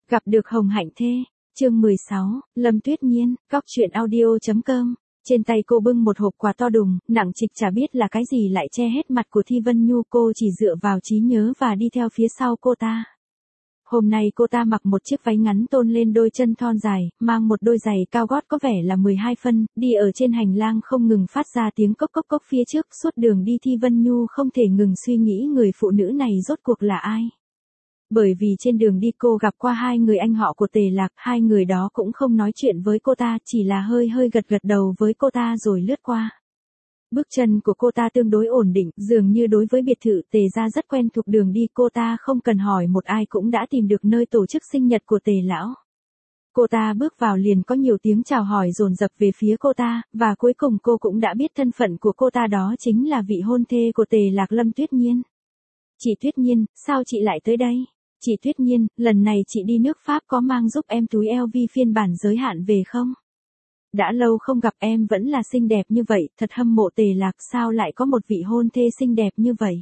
Gặp được Hồng Hạnh Thê, chương 16, Lâm Tuyết Nhiên, góc truyện audio.com. Trên tay cô bưng một hộp quà to đùng, nặng trịch chả biết là cái gì lại che hết mặt của Thi Vân Nhu, cô chỉ dựa vào trí nhớ và đi theo phía sau cô ta. Hôm nay cô ta mặc một chiếc váy ngắn tôn lên đôi chân thon dài, mang một đôi giày cao gót có vẻ là 12 phân, đi ở trên hành lang không ngừng phát ra tiếng cốc cốc cốc phía trước, suốt đường đi Thi Vân Nhu không thể ngừng suy nghĩ người phụ nữ này rốt cuộc là ai. Bởi vì trên đường đi cô gặp qua hai người anh họ của Tề Lạc, hai người đó cũng không nói chuyện với cô ta, chỉ là hơi gật đầu với cô ta rồi lướt qua. Bước chân của cô ta tương đối ổn định, dường như đối với biệt thự Tề gia rất quen thuộc đường đi, cô ta không cần hỏi một ai cũng đã tìm được nơi tổ chức sinh nhật của Tề lão. Cô ta bước vào liền có nhiều tiếng chào hỏi dồn dập về phía cô ta, và cuối cùng cô cũng đã biết thân phận của cô ta, đó chính là vị hôn thê của Tề Lạc, Lâm Tuyết Nhiên. Chị Tuyết Nhiên, sao chị lại tới đây? Chị Tuyết Nhiên, lần này chị đi nước Pháp có mang giúp em túi LV phiên bản giới hạn về không? Đã lâu không gặp, em vẫn là xinh đẹp như vậy, thật hâm mộ Tề Lạc, sao lại có một vị hôn thê xinh đẹp như vậy?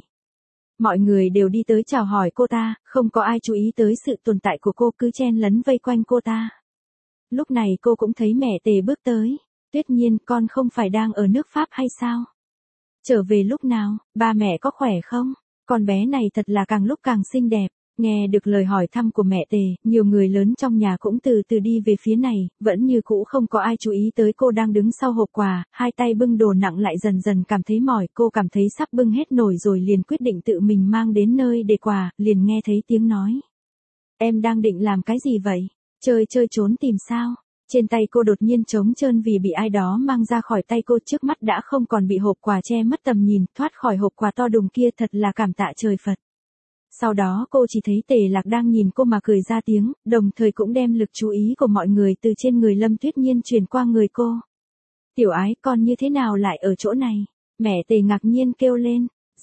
Mọi người đều đi tới chào hỏi cô ta, không có ai chú ý tới sự tồn tại của cô, cứ chen lấn vây quanh cô ta. Lúc này cô cũng thấy mẹ Tề bước tới. Tuyết Nhiên, con không phải đang ở nước Pháp hay sao? Trở về lúc nào, ba mẹ có khỏe không? Con bé này thật là càng lúc càng xinh đẹp. Nghe được lời hỏi thăm của mẹ Tề, nhiều người lớn trong nhà cũng từ từ đi về phía này, vẫn như cũ không có ai chú ý tới cô đang đứng sau hộp quà, hai tay bưng đồ nặng lại dần dần cảm thấy mỏi, cô cảm thấy sắp bưng hết nổi rồi liền quyết định tự mình mang đến nơi để quà, liền nghe thấy tiếng nói. Em đang định làm cái gì vậy? Chơi trốn tìm sao? Trên tay cô đột nhiên trống trơn vì bị ai đó mang ra khỏi tay cô, trước mắt đã không còn bị hộp quà che mất tầm nhìn, thoát khỏi hộp quà to đùng kia, thật là cảm tạ trời Phật. Sau đó cô chỉ thấy Tề Lạc đang nhìn cô mà cười ra tiếng, đồng thời cũng đem lực chú ý của mọi người từ trên người Lâm Tuyết Nhiên chuyển qua người cô. Tiểu ái, con như thế nào lại ở chỗ này? Mẹ Tề ngạc nhiên kêu lên.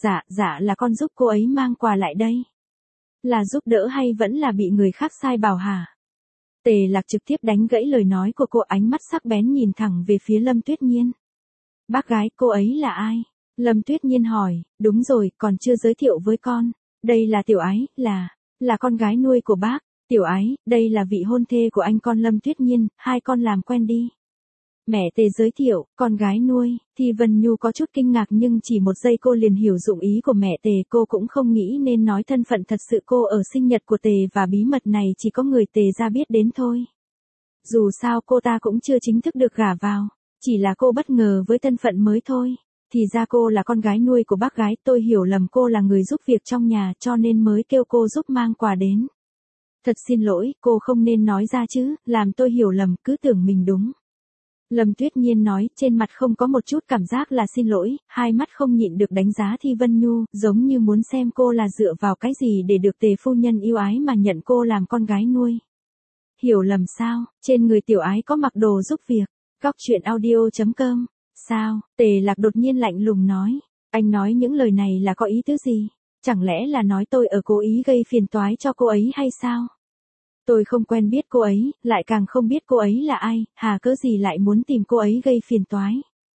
Dạ là con giúp cô ấy mang quà lại đây. Là giúp đỡ hay vẫn là bị người khác sai bảo hả? Tề Lạc trực tiếp đánh gãy lời nói của cô, ánh mắt sắc bén nhìn thẳng về phía Lâm Tuyết Nhiên. Bác gái, cô ấy là ai? Lâm Tuyết Nhiên hỏi. Đúng rồi, còn chưa giới thiệu với con. Đây là Tiểu ái, là con gái nuôi của bác. Tiểu ái, đây là vị hôn thê của anh con Lâm Tuyết Nhiên, hai con làm quen đi. Mẹ Tề giới thiệu, con gái nuôi. Thi Vân Nhu có chút kinh ngạc nhưng chỉ một giây cô liền hiểu dụng ý của mẹ Tề, cô cũng không nghĩ nên nói thân phận thật sự cô ở sinh nhật của Tề, và bí mật này chỉ có người Tề gia biết đến thôi. Dù sao cô ta cũng chưa chính thức được gả vào, chỉ là cô bất ngờ với thân phận mới thôi. Thì ra cô là con gái nuôi của bác gái, tôi hiểu lầm cô là người giúp việc trong nhà cho nên mới kêu cô giúp mang quà đến. Thật xin lỗi, cô không nên nói ra chứ, làm tôi hiểu lầm, cứ tưởng mình đúng. Lâm Tuyết Nhiên nói, trên mặt không có một chút cảm giác là xin lỗi, hai mắt không nhịn được đánh giá Thi Vân Nhu, giống như muốn xem cô là dựa vào cái gì để được Tề phu nhân yêu ái mà nhận cô làm con gái nuôi. Hiểu lầm sao? Trên người Tiểu ái có mặc đồ giúp việc. Góc truyện audio.com. Sao? Tề Lạc đột nhiên lạnh lùng nói. Anh nói những lời này là có ý tứ gì? Chẳng lẽ là nói tôi ở cố ý gây phiền toái cho cô ấy hay sao? Tôi không quen biết cô ấy, lại càng không biết cô ấy là ai, hà cớ gì lại muốn tìm cô ấy gây phiền toái?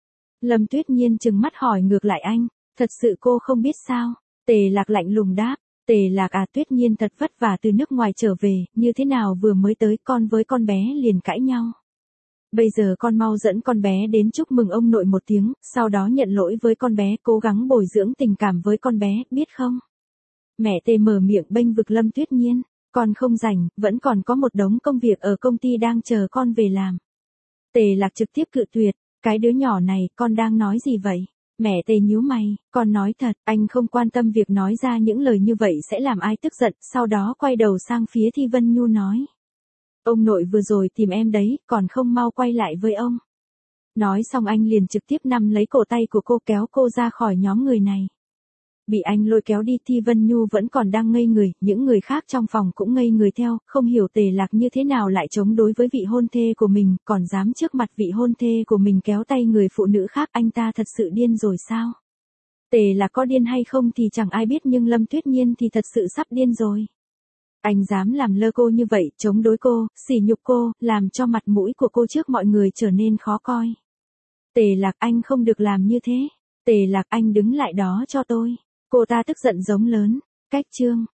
Lâm Tuyết Nhiên trừng mắt hỏi ngược lại anh. Thật sự cô không biết sao? Tề Lạc lạnh lùng đáp. Tề Lạc à, Tuyết Nhiên thật vất vả từ nước ngoài trở về, như thế nào vừa mới tới con với con bé liền cãi nhau. Bây giờ con mau dẫn con bé đến chúc mừng ông nội một tiếng, sau đó nhận lỗi với con bé, cố gắng bồi dưỡng tình cảm với con bé, biết không? Mẹ Tề mở miệng bênh vực Lâm Tuyết Nhiên. Con không rảnh, vẫn còn có một đống công việc ở công ty đang chờ con về làm. Tề Lạc trực tiếp cự tuyệt. Cái đứa nhỏ này, con đang nói gì vậy? Mẹ Tề nhíu mày, con nói thật, anh không quan tâm việc nói ra những lời như vậy sẽ làm ai tức giận, sau đó quay đầu sang phía Thi Vân Nhu nói. Ông nội vừa rồi tìm em đấy, còn không mau quay lại với ông. Nói xong anh liền trực tiếp nắm lấy cổ tay của cô kéo cô ra khỏi nhóm người này. Bị anh lôi kéo đi, Thi Vân Nhu vẫn còn đang ngây người, những người khác trong phòng cũng ngây người theo, không hiểu Tề Lạc như thế nào lại chống đối với vị hôn thê của mình, còn dám trước mặt vị hôn thê của mình kéo tay người phụ nữ khác, anh ta thật sự điên rồi sao? Tề Lạc có điên hay không thì chẳng ai biết, nhưng Lâm Tuyết Nhiên thì thật sự sắp điên rồi. Anh dám làm lơ cô như vậy, chống đối cô, sỉ nhục cô, làm cho mặt mũi của cô trước mọi người trở nên khó coi. Tề Lạc, anh không được làm như thế. Tề Lạc, anh đứng lại đó cho tôi. Cô ta tức giận giống lớn. Cách chương.